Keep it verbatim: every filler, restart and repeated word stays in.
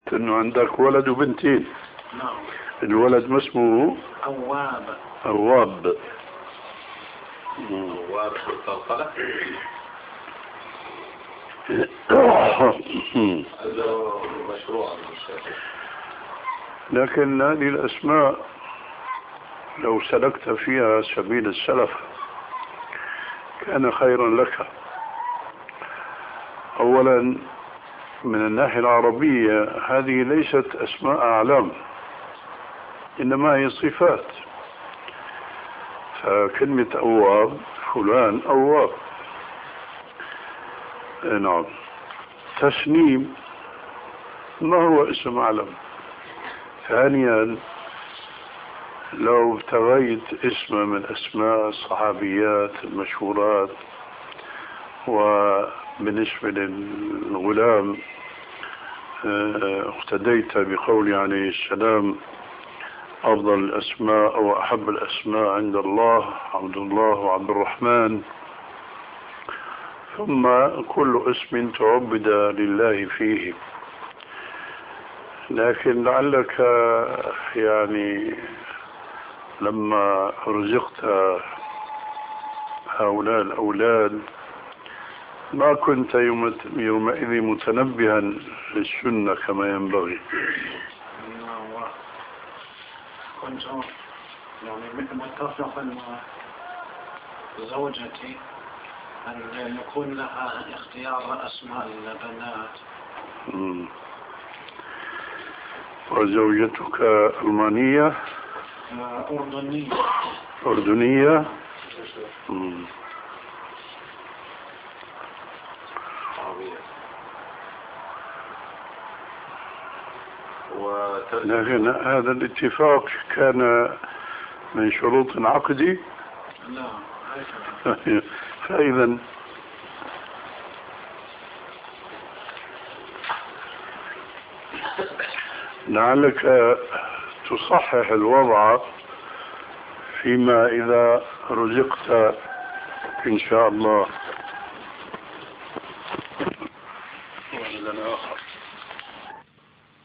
انه عندك ولد وبنتين. نعم. الولد ما اسمه أواب. أواب. أواب بالقلقلة. هذا مشروع. لكن هذه الأسماء لو سلكت فيها سبيل السلف كان خيرا لك. أولا من الناحية العربية هذه ليست أسماء أعلام، إنما هي صفات. فكلمة أواب فلان أواب. نعم. تسنيم ما هو اسم أعلم. ثانيا لو ابتغيت اسم من أسماء الصحابيات المشهورات وبالنسبة للغلام اقتديت بقول عليه السلام أفضل الأسماء أو أحب الأسماء عند الله عبد الله وعبد الرحمن، ثم كل اسم تعبد لله فيه. لكن لعلك يعني لما رزقت هؤلاء الأولاد ما كنت يومئذ متنبها للسنة كما ينبغي. كنت يعني متفقا مع زوجتي أن يكون لها اختيار أسماء البنات. مم. وزوجتك ألمانية؟ أردنية. أردنية؟ مم. لكن هذا الاتفاق كان من شروط عقدي؟ لا. فإذا لعلك تصحح الوضع فيما إذا رزقت إن شاء الله. ولدنا آخر.